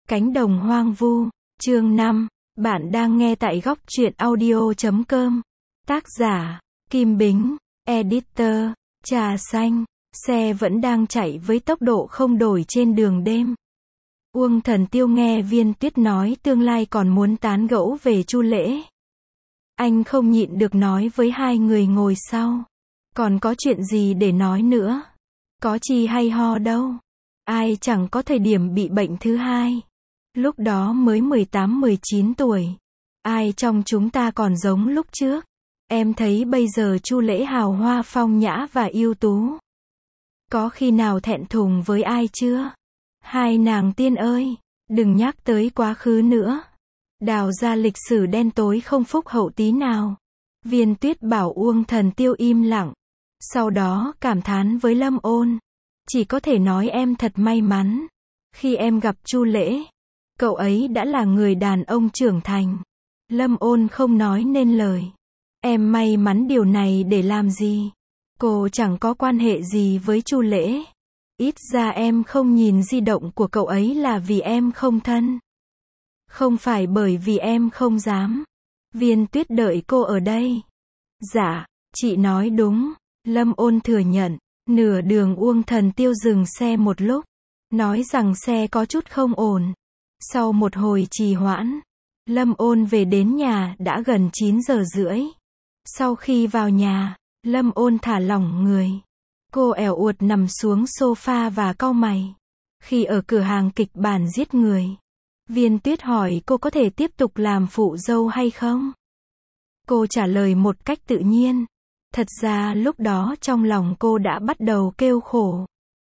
Cánh đồng hoang vu, chương 5, bạn đang nghe tại góc truyện audio.com. Tác giả, Kim Bính, editor, Trà Xanh, xe vẫn đang chạy với tốc độ không đổi trên đường đêm. Uông Thần Tiêu nghe Viên Tuyết nói tương lai còn muốn tán gẫu về Chu Lễ. Anh không nhịn được nói với hai người ngồi sau. Còn có chuyện gì để nói nữa? Có chi hay ho đâu. Ai chẳng có thời điểm bị bệnh thứ hai. Lúc đó mới 18-19 tuổi. Ai trong chúng ta còn giống lúc trước. Em thấy bây giờ Chu Lễ hào hoa phong nhã và ưu tú. Có khi nào thẹn thùng với ai chưa? Hai nàng tiên ơi, đừng nhắc tới quá khứ nữa. Đào ra lịch sử đen tối không phúc hậu tí nào. Viên Tuyết bảo Uông Thần Tiêu im lặng. Sau đó cảm thán với Lâm Ôn. Chỉ có thể nói em thật may mắn. Khi em gặp Chu Lễ, cậu ấy đã là người đàn ông trưởng thành. Lâm Ôn không nói nên lời. Em may mắn điều này để làm gì? Cô chẳng có quan hệ gì với Chu Lễ. Ít ra em không nhìn di động của cậu ấy là vì em không thân. Không phải bởi vì em không dám. Viên Tuyết đợi cô ở đây. Dạ, chị nói đúng. Lâm Ôn thừa nhận. Nửa đường Uông Thần Tiêu dừng xe một lúc. Nói rằng xe có chút không ổn. Sau một hồi trì hoãn, Lâm Ôn về đến nhà đã gần 9 giờ rưỡi. Sau khi vào nhà, Lâm Ôn thả lỏng người. Cô ẻo uột nằm xuống sofa và cau mày. Khi ở cửa hàng kịch bản giết người, Viên Tuyết hỏi cô có thể tiếp tục làm phụ dâu hay không? Cô trả lời một cách tự nhiên. Thật ra lúc đó trong lòng cô đã bắt đầu kêu khổ.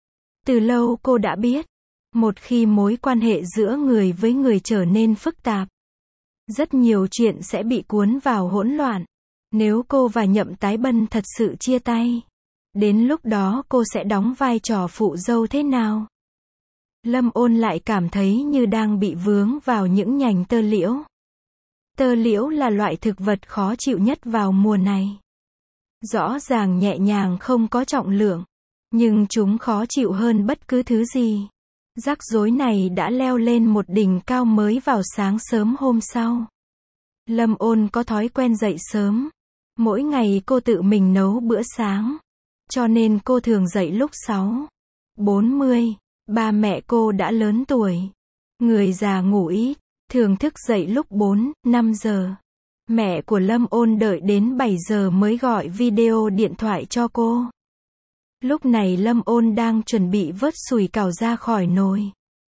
Từ lâu cô đã biết, một khi mối quan hệ giữa người với người trở nên phức tạp, rất nhiều chuyện sẽ bị cuốn vào hỗn loạn. Nếu cô và Nhậm Tái Bân thật sự chia tay, đến lúc đó cô sẽ đóng vai trò phụ dâu thế nào? Lâm Ôn lại cảm thấy như đang bị vướng vào những nhành tơ liễu. Tơ liễu là loại thực vật khó chịu nhất vào mùa này. Rõ ràng nhẹ nhàng không có trọng lượng, nhưng chúng khó chịu hơn bất cứ thứ gì. Rắc rối này đã leo lên một đỉnh cao mới vào sáng sớm hôm sau. Lâm Ôn có thói quen dậy sớm. Mỗi ngày cô tự mình nấu bữa sáng. Cho nên cô thường dậy lúc 6:40. Ba mẹ cô đã lớn tuổi. Người già ngủ ít, thường thức dậy lúc 4-5 giờ. Mẹ của Lâm Ôn đợi đến 7 giờ mới gọi video điện thoại cho cô. Lúc này Lâm Ôn đang chuẩn bị vớt sủi cảo ra khỏi nồi.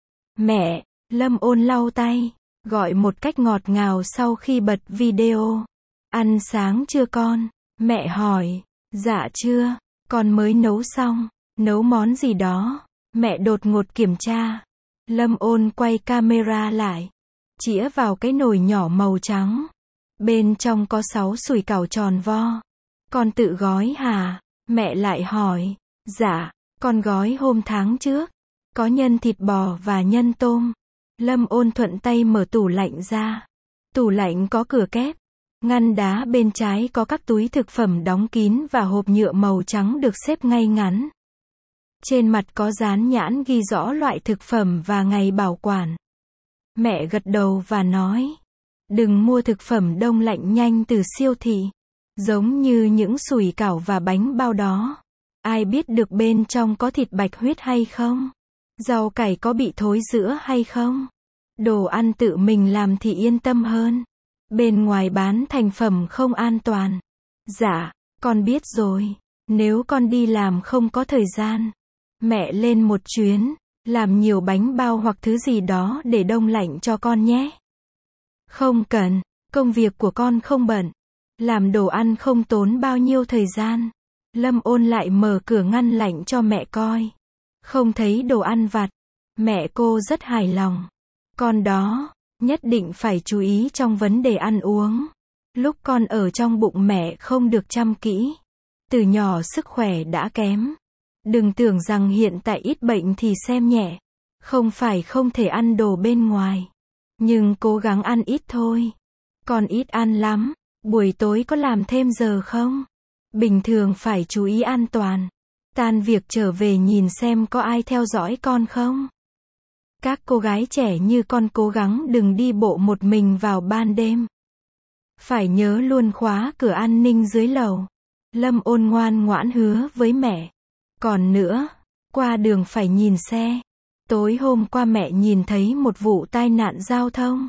Mẹ, Lâm Ôn lau tay, gọi một cách ngọt ngào sau khi bật video. Ăn sáng chưa con? Mẹ hỏi. Dạ chưa, con mới nấu xong. Nấu món gì đó? Mẹ đột ngột kiểm tra. Lâm Ôn quay camera lại, chĩa vào cái nồi nhỏ màu trắng. Bên trong có 6 sủi cảo tròn vo. Con tự gói hả? Mẹ lại hỏi. Dạ, con gói hôm tháng trước. Có nhân thịt bò và nhân tôm. Lâm Ôn thuận tay mở tủ lạnh ra. Tủ lạnh có cửa kép. Ngăn đá bên trái có các túi thực phẩm đóng kín và hộp nhựa màu trắng được xếp ngay ngắn. Trên mặt có dán nhãn ghi rõ loại thực phẩm và ngày bảo quản. Mẹ gật đầu và nói. Đừng mua thực phẩm đông lạnh nhanh từ siêu thị. Giống như những sủi cảo và bánh bao đó. Ai biết được bên trong có thịt bạch huyết hay không? Rau cải có bị thối rữa hay không? Đồ ăn tự mình làm thì yên tâm hơn. Bên ngoài bán thành phẩm không an toàn. Dạ, con biết rồi. Nếu con đi làm không có thời gian, mẹ lên một chuyến, làm nhiều bánh bao hoặc thứ gì đó để đông lạnh cho con nhé. Không cần, công việc của con không bận. Làm đồ ăn không tốn bao nhiêu thời gian. Lâm Ôn lại mở cửa ngăn lạnh cho mẹ coi. Không thấy đồ ăn vặt. Mẹ cô rất hài lòng. Con đó, nhất định phải chú ý trong vấn đề ăn uống. Lúc con ở trong bụng mẹ không được chăm kỹ. Từ nhỏ sức khỏe đã kém. Đừng tưởng rằng hiện tại ít bệnh thì xem nhẹ. Không phải không thể ăn đồ bên ngoài. Nhưng cố gắng ăn ít thôi. Con ít ăn lắm. Buổi tối có làm thêm giờ không? Bình thường phải chú ý an toàn. Tan việc trở về nhìn xem có ai theo dõi con không? Các cô gái trẻ như con cố gắng đừng đi bộ một mình vào ban đêm. Phải nhớ luôn khóa cửa an ninh dưới lầu. Lâm Ôn ngoan ngoãn hứa với mẹ. Còn nữa, qua đường phải nhìn xe. Tối hôm qua mẹ nhìn thấy một vụ tai nạn giao thông.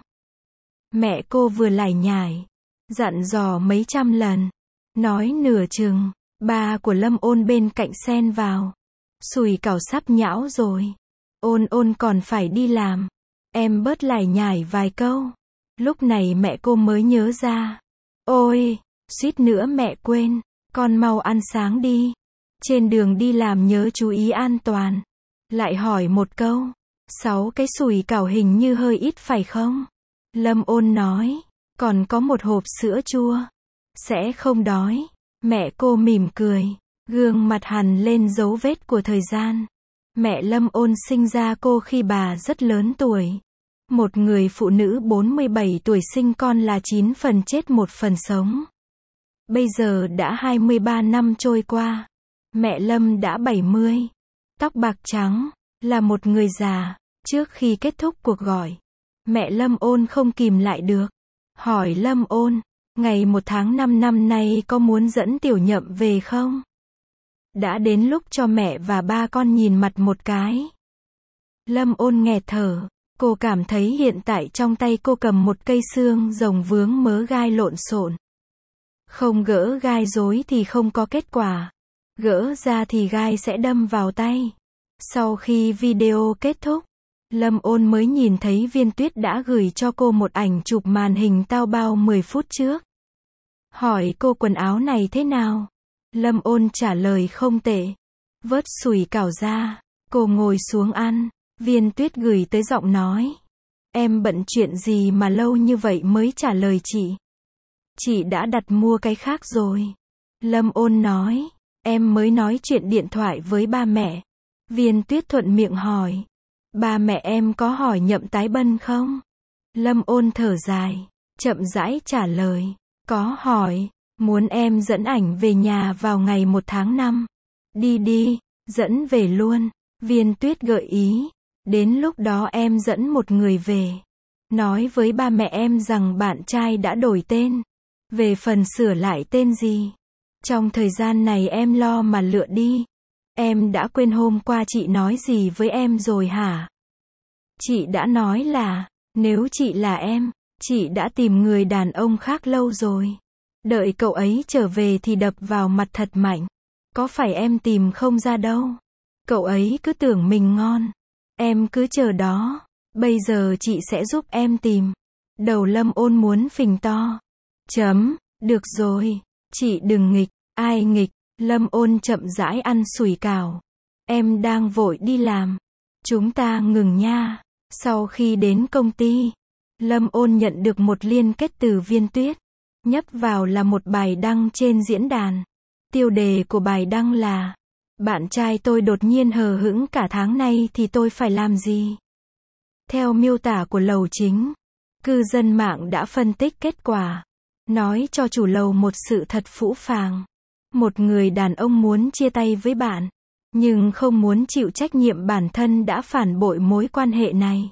Mẹ cô vừa lải nhải, dặn dò mấy trăm lần. Nói nửa chừng, ba của Lâm Ôn bên cạnh xen vào. Sùi cảo sắp nhão rồi. Ôn Ôn còn phải đi làm. Em bớt lải nhải vài câu. Lúc này mẹ cô mới nhớ ra. Ôi, suýt nữa mẹ quên. Con mau ăn sáng đi. Trên đường đi làm nhớ chú ý an toàn. Lại hỏi một câu. 6 cái sùi cảo hình như hơi ít phải không? Lâm Ôn nói. Còn có một hộp sữa chua. Sẽ không đói. Mẹ cô mỉm cười. Gương mặt hằn lên dấu vết của thời gian. Mẹ Lâm Ôn sinh ra cô khi bà rất lớn tuổi. Một người phụ nữ 47 tuổi sinh con là 9 phần chết 1 phần sống. Bây giờ đã 23 năm trôi qua. Mẹ Lâm đã 70. Tóc bạc trắng. Là một người già. Trước khi kết thúc cuộc gọi, mẹ Lâm Ôn không kìm lại được. Hỏi Lâm Ôn, ngày 1 tháng 5 năm nay có muốn dẫn Tiểu Nhậm về không? Đã đến lúc cho mẹ và ba con nhìn mặt một cái. Lâm Ôn nghẹt thở. Cô cảm thấy hiện tại trong tay cô cầm một cây xương rồng vướng mớ gai lộn xộn. Không gỡ gai rối thì không có kết quả. Gỡ ra thì gai sẽ đâm vào tay. Sau khi video kết thúc, Lâm Ôn mới nhìn thấy Viên Tuyết đã gửi cho cô một ảnh chụp màn hình tao bao 10 phút trước. Hỏi cô quần áo này thế nào? Lâm Ôn trả lời không tệ. Vớt sùi cảo ra, cô ngồi xuống ăn. Viên Tuyết gửi tới giọng nói. Em bận chuyện gì mà lâu như vậy mới trả lời chị? Chị đã đặt mua cái khác rồi. Lâm Ôn nói. Em mới nói chuyện điện thoại với ba mẹ. Viên Tuyết thuận miệng hỏi. Ba mẹ em có hỏi Nhậm Tái Bân không? Lâm Ôn thở dài, chậm rãi trả lời. Có hỏi, muốn em dẫn ảnh về nhà vào ngày 1 tháng 5. Đi đi, dẫn về luôn. Viên Tuyết gợi ý. Đến lúc đó em dẫn một người về. Nói với ba mẹ em rằng bạn trai đã đổi tên. Về phần sửa lại tên gì, trong thời gian này em lo mà lựa đi. Em đã quên hôm qua chị nói gì với em rồi hả? Chị đã nói là, nếu chị là em, chị đã tìm người đàn ông khác lâu rồi. Đợi cậu ấy trở về thì đập vào mặt thật mạnh. Có phải em tìm không ra đâu. Cậu ấy cứ tưởng mình ngon. Em cứ chờ đó. Bây giờ chị sẽ giúp em tìm. Đầu Lâm Ôn muốn phình to. Được rồi. Chị đừng nghịch. Ai nghịch? Lâm Ôn chậm rãi ăn sủi cảo. Em đang vội đi làm. Chúng ta ngừng nha. Sau khi đến công ty, Lâm Ôn nhận được một liên kết từ Viên Tuyết. Nhấp vào là một bài đăng trên diễn đàn. Tiêu đề của bài đăng là: bạn trai tôi đột nhiên hờ hững cả tháng nay thì tôi phải làm gì? Theo miêu tả của lầu chính, cư dân mạng đã phân tích kết quả. Nói cho chủ lầu một sự thật phũ phàng. Một người đàn ông muốn chia tay với bạn, nhưng không muốn chịu trách nhiệm bản thân đã phản bội mối quan hệ này.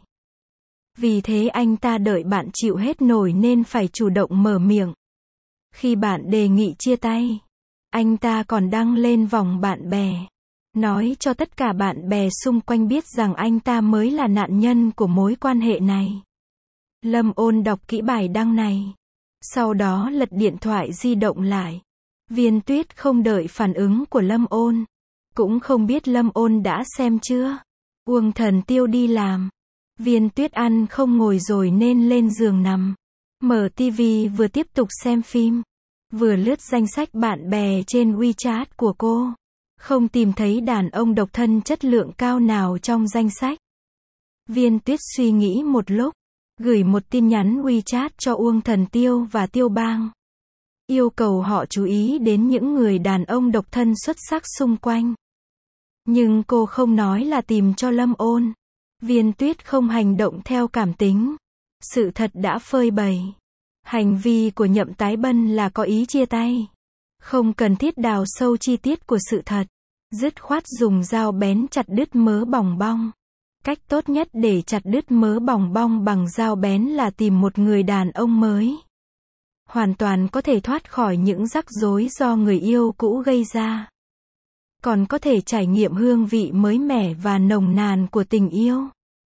Vì thế anh ta đợi bạn chịu hết nổi nên phải chủ động mở miệng. Khi bạn đề nghị chia tay, anh ta còn đăng lên vòng bạn bè. Nói cho tất cả bạn bè xung quanh biết rằng anh ta mới là nạn nhân của mối quan hệ này. Lâm Ôn đọc kỹ bài đăng này. Sau đó lật điện thoại di động lại. Viên Tuyết không đợi phản ứng của Lâm Ôn. Cũng không biết Lâm Ôn đã xem chưa. Uông Thần Tiêu đi làm. Viên Tuyết ăn không ngồi rồi nên lên giường nằm. Mở tivi vừa tiếp tục xem phim. Vừa lướt danh sách bạn bè trên WeChat của cô. Không tìm thấy đàn ông độc thân chất lượng cao nào trong danh sách. Viên Tuyết suy nghĩ một lúc. Gửi một tin nhắn WeChat cho Uông Thần Tiêu và Tiêu Bang. Yêu cầu họ chú ý đến những người đàn ông độc thân xuất sắc xung quanh. Nhưng cô không nói là tìm cho Lâm Ôn. Viên Tuyết không hành động theo cảm tính. Sự thật đã phơi bày. Hành vi của Nhậm Tái Bân là có ý chia tay. Không cần thiết đào sâu chi tiết của sự thật. Dứt khoát dùng dao bén chặt đứt mớ bòng bong. Cách tốt nhất để chặt đứt mớ bòng bong bằng dao bén là tìm một người đàn ông mới. Hoàn toàn có thể thoát khỏi những rắc rối do người yêu cũ gây ra. Còn có thể trải nghiệm hương vị mới mẻ và nồng nàn của tình yêu.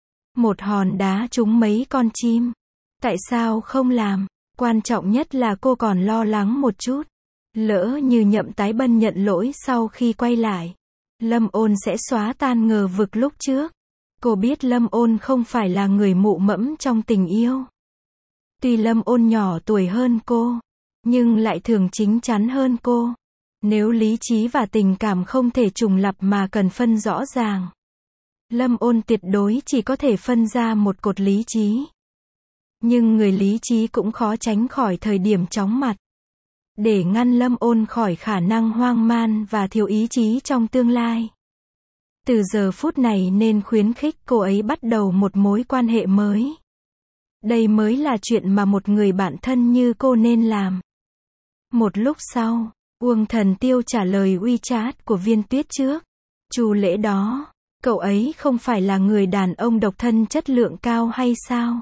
Một hòn đá trúng mấy con chim. Tại sao không làm? Quan trọng nhất là cô còn lo lắng một chút. Lỡ như Nhậm Tái Bân nhận lỗi sau khi quay lại. Lâm Ôn sẽ xóa tan ngờ vực lúc trước. Cô biết Lâm Ôn không phải là người mụ mẫm trong tình yêu. Tuy Lâm Ôn nhỏ tuổi hơn cô, nhưng lại thường chín chắn hơn cô. Nếu lý trí và tình cảm không thể trùng lặp mà cần phân rõ ràng, Lâm Ôn tuyệt đối chỉ có thể phân ra một cột lý trí. Nhưng người lý trí cũng khó tránh khỏi thời điểm chóng mặt. Để ngăn Lâm Ôn khỏi khả năng hoang man và thiếu ý chí trong tương lai. Từ giờ phút này nên khuyến khích cô ấy bắt đầu một mối quan hệ mới. Đây mới là chuyện mà một người bạn thân như cô nên làm. Một lúc sau, Uông Thần Tiêu trả lời WeChat của Viên Tuyết trước. Chu Lễ đó, cậu ấy không phải là người đàn ông độc thân chất lượng cao hay sao?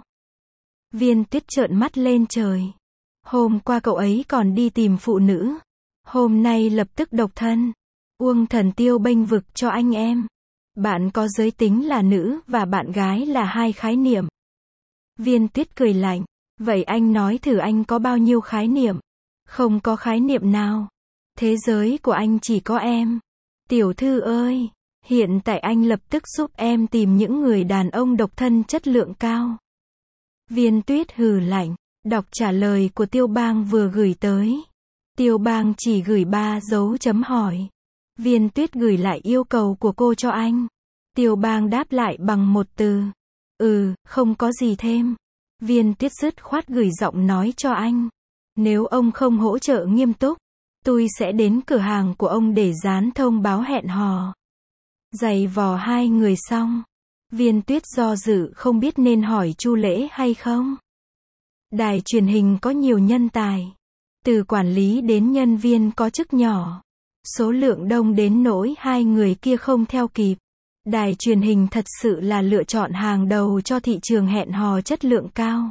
Viên Tuyết trợn mắt lên trời. Hôm qua cậu ấy còn đi tìm phụ nữ. Hôm nay lập tức độc thân. Uông Thần Tiêu bênh vực cho anh em. Bạn có giới tính là nữ và bạn gái là hai khái niệm. Viên Tuyết cười lạnh. Vậy anh nói thử anh có bao nhiêu khái niệm? Không có khái niệm nào. Thế giới của anh chỉ có em. Tiểu thư ơi, hiện tại anh lập tức giúp em tìm những người đàn ông độc thân chất lượng cao. Viên Tuyết hừ lạnh, đọc trả lời của Tiêu Bang vừa gửi tới. Tiêu Bang chỉ gửi 3 dấu chấm hỏi. Viên Tuyết gửi lại yêu cầu của cô cho anh. Tiêu Bang đáp lại bằng một từ. Không có gì thêm. Viên Tuyết dứt khoát gửi giọng nói cho anh. Nếu ông không hỗ trợ nghiêm túc, tôi sẽ đến cửa hàng của ông để dán thông báo hẹn hò. Giày vò hai người xong. Viên Tuyết do dự không biết nên hỏi Chu Lễ hay không. Đài truyền hình có nhiều nhân tài. Từ quản lý đến nhân viên có chức nhỏ. Số lượng đông đến nỗi hai người kia không theo kịp. Đài truyền hình thật sự là lựa chọn hàng đầu cho thị trường hẹn hò chất lượng cao.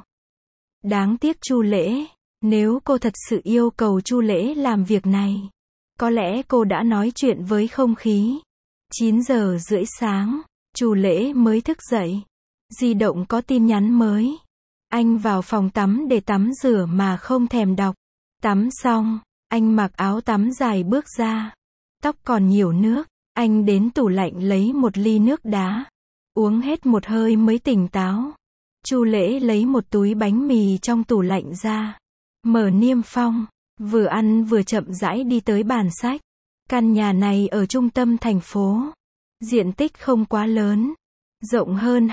Đáng tiếc Chu Lễ, nếu cô thật sự yêu cầu Chu Lễ làm việc này, có lẽ cô đã nói chuyện với không khí. 9 giờ rưỡi sáng, Chu Lễ mới thức dậy. Di động có tin nhắn mới. Anh vào phòng tắm để tắm rửa mà không thèm đọc. Tắm xong, anh mặc áo tắm dài bước ra. Tóc còn nhiều nước. Anh đến tủ lạnh lấy một ly nước đá. Uống hết một hơi mới tỉnh táo. Chu Lễ lấy một túi bánh mì trong tủ lạnh ra. Mở niêm phong. Vừa ăn vừa chậm rãi đi tới bàn sách. Căn nhà này ở trung tâm thành phố. Diện tích không quá lớn. Rộng hơn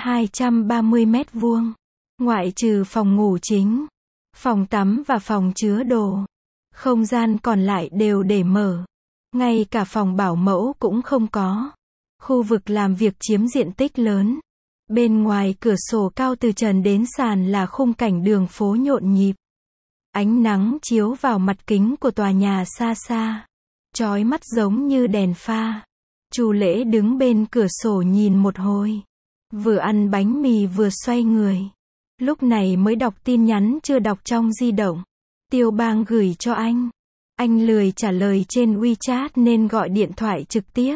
230 mét vuông. Ngoại trừ phòng ngủ chính, phòng tắm và phòng chứa đồ. Không gian còn lại đều để mở. Ngay cả phòng bảo mẫu cũng không có. Khu vực làm việc chiếm diện tích lớn. Bên ngoài cửa sổ cao từ trần đến sàn là khung cảnh đường phố nhộn nhịp. Ánh nắng chiếu vào mặt kính của tòa nhà xa xa. Chói mắt giống như đèn pha. Chu Lễ đứng bên cửa sổ nhìn một hồi. Vừa ăn bánh mì vừa xoay người. Lúc này mới đọc tin nhắn chưa đọc trong di động. Tiêu Bang gửi cho anh. Anh lười trả lời trên WeChat nên gọi điện thoại trực tiếp.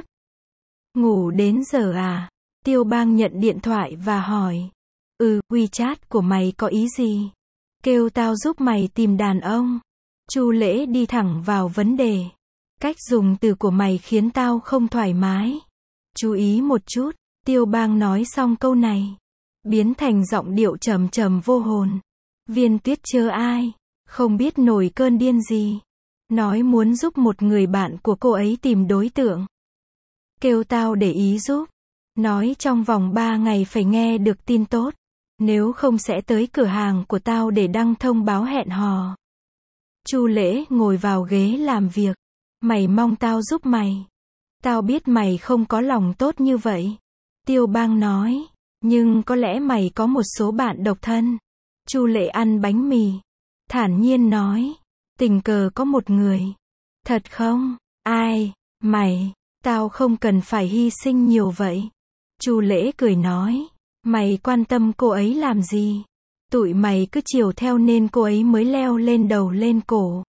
Ngủ đến giờ à? Tiêu Bang nhận điện thoại và hỏi. WeChat của mày có ý gì? Kêu tao giúp mày tìm đàn ông. Chu Lễ đi thẳng vào vấn đề. Cách dùng từ của mày khiến tao không thoải mái. Chú ý một chút. Tiêu Bang nói xong câu này, biến thành giọng điệu trầm trầm vô hồn. Viên Tuyết chớ ai, không biết nổi cơn điên gì. Nói muốn giúp một người bạn của cô ấy tìm đối tượng. Kêu tao để ý giúp. Nói trong vòng 3 ngày phải nghe được tin tốt. Nếu không sẽ tới cửa hàng của tao để đăng thông báo hẹn hò. Chu Lễ ngồi vào ghế làm việc. Mày mong tao giúp mày. Tao biết mày không có lòng tốt như vậy. Tiêu Bang nói. Nhưng có lẽ mày có một số bạn độc thân. Chu Lễ ăn bánh mì. Thản nhiên nói. Tình cờ có một người. Thật không? Ai? Mày. Tao không cần phải hy sinh nhiều vậy. Chu Lễ cười nói, mày quan tâm cô ấy làm gì? Tụi mày cứ chiều theo nên cô ấy mới leo lên đầu lên cổ.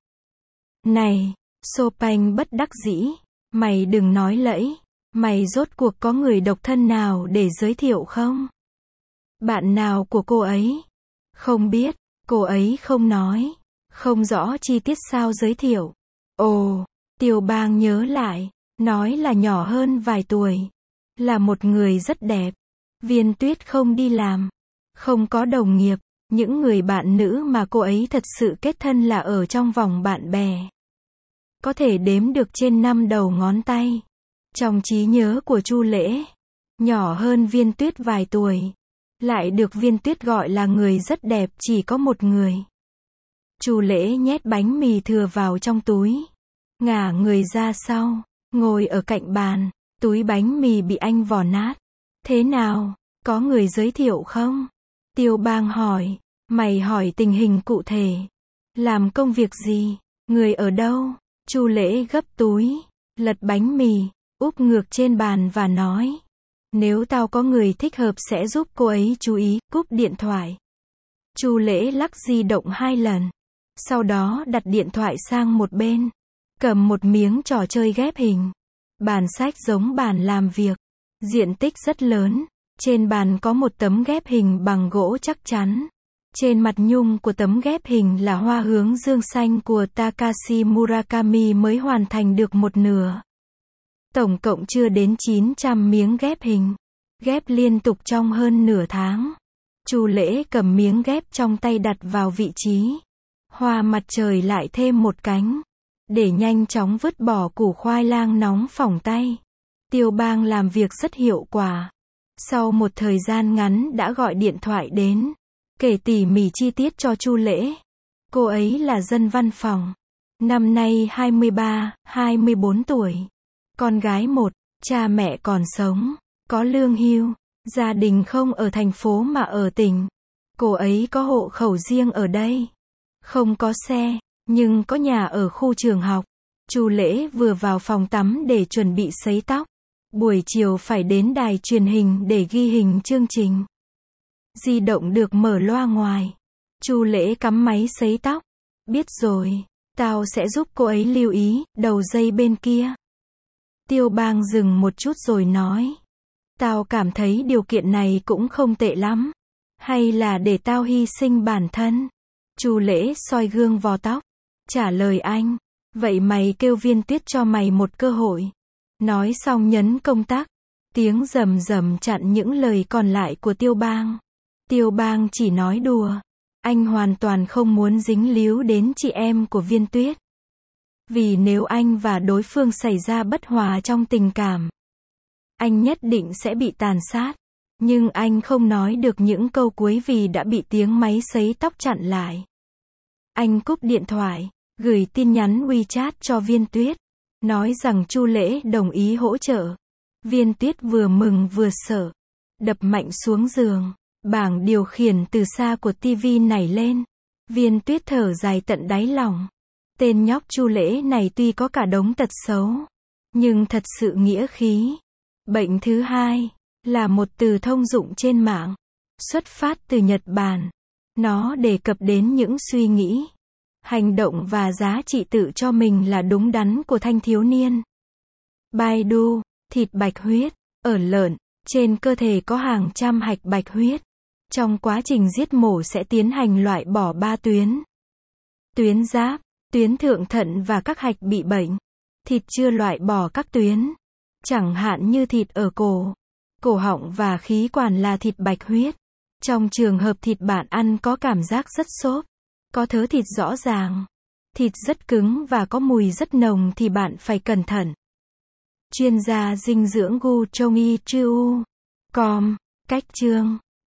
Này, Chopin bất đắc dĩ, mày đừng nói lẫy, mày rốt cuộc có người độc thân nào để giới thiệu không? Bạn nào của cô ấy? Không biết, cô ấy không nói, không rõ chi tiết sao giới thiệu. Ồ, Tiêu Bang nhớ lại, nói là nhỏ hơn vài tuổi, là một người rất đẹp. Viên Tuyết không đi làm, không có đồng nghiệp, những người bạn nữ mà cô ấy thật sự kết thân là ở trong vòng bạn bè. Có thể đếm được trên 5 đầu ngón tay. Trong trí nhớ của Chu Lễ, nhỏ hơn Viên Tuyết vài tuổi, lại được Viên Tuyết gọi là người rất đẹp chỉ có một người. Chu Lễ nhét bánh mì thừa vào trong túi, ngả người ra sau, ngồi ở cạnh bàn, túi bánh mì bị anh vò nát. Thế nào, có người giới thiệu không? Tiêu Bang hỏi, mày hỏi tình hình cụ thể. Làm công việc gì? Người ở đâu? Chu Lễ gấp túi, lật bánh mì, úp ngược trên bàn và nói, nếu tao có người thích hợp sẽ giúp cô ấy chú ý, cúp điện thoại. Chu Lễ lắc di động 2 lần, sau đó đặt điện thoại sang một bên, cầm một miếng trò chơi ghép hình. Bàn sách giống bàn làm việc, diện tích rất lớn, trên bàn có một tấm ghép hình bằng gỗ chắc chắn. Trên mặt nhung của tấm ghép hình là hoa hướng dương xanh của Takashi Murakami mới hoàn thành được một nửa. Tổng cộng chưa đến 900 miếng ghép hình, ghép liên tục trong hơn nửa tháng. Chu Lễ cầm miếng ghép trong tay đặt vào vị trí. Hoa mặt trời lại thêm một cánh, để nhanh chóng vứt bỏ củ khoai lang nóng phỏng tay. Tiêu Bang làm việc rất hiệu quả. Sau một thời gian ngắn đã gọi điện thoại đến, kể tỉ mỉ chi tiết cho Chu Lễ. Cô ấy là dân văn phòng, năm nay 23, 24 tuổi. Con gái một, cha mẹ còn sống, có lương hưu, gia đình không ở thành phố mà ở tỉnh. Cô ấy có hộ khẩu riêng ở đây. Không có xe, nhưng có nhà ở khu trường học. Chu Lễ vừa vào phòng tắm để chuẩn bị sấy tóc. Buổi chiều phải đến đài truyền hình để ghi hình chương trình. Di động được mở loa ngoài. Chu Lễ cắm máy sấy tóc. Biết rồi, tao sẽ giúp cô ấy lưu ý, đầu dây bên kia. Tiêu Bang dừng một chút rồi nói. Tao cảm thấy điều kiện này cũng không tệ lắm. Hay là để tao hy sinh bản thân? Chu Lễ soi gương vò tóc. Trả lời anh. Vậy mày kêu Viên Tuyết cho mày một cơ hội. Nói xong nhấn công tắc. Tiếng rầm rầm chặn những lời còn lại của Tiêu Bang. Tiêu Bang chỉ nói đùa. Anh hoàn toàn không muốn dính líu đến chị em của Viên Tuyết. Vì nếu anh và đối phương xảy ra bất hòa trong tình cảm, anh nhất định sẽ bị tàn sát. Nhưng anh không nói được những câu cuối vì đã bị tiếng máy sấy tóc chặn lại. Anh cúp điện thoại, gửi tin nhắn WeChat cho Viên Tuyết, nói rằng Chu Lễ đồng ý hỗ trợ. Viên Tuyết vừa mừng vừa sợ, đập mạnh xuống giường. Bảng điều khiển từ xa của TV nảy lên. Viên Tuyết thở dài tận đáy lòng. Tên nhóc Chu Lễ này tuy có cả đống tật xấu, nhưng thật sự nghĩa khí. Bệnh thứ hai là một từ thông dụng trên mạng, xuất phát từ Nhật Bản. Nó đề cập đến những suy nghĩ, hành động và giá trị tự cho mình là đúng đắn của thanh thiếu niên. Baidu, thịt bạch huyết. Ở lợn, trên cơ thể có hàng trăm hạch bạch huyết. Trong quá trình giết mổ sẽ tiến hành loại bỏ 3 tuyến. Tuyến giáp, tuyến thượng thận và các hạch bị bệnh. Thịt chưa loại bỏ các tuyến, chẳng hạn như thịt ở cổ, cổ họng và khí quản là thịt bạch huyết. Trong trường hợp thịt bạn ăn có cảm giác rất xốp, có thớ thịt rõ ràng, thịt rất cứng và có mùi rất nồng thì bạn phải cẩn thận. Chuyên gia dinh dưỡng Gu Chong Yi Chu. Com. Cách chương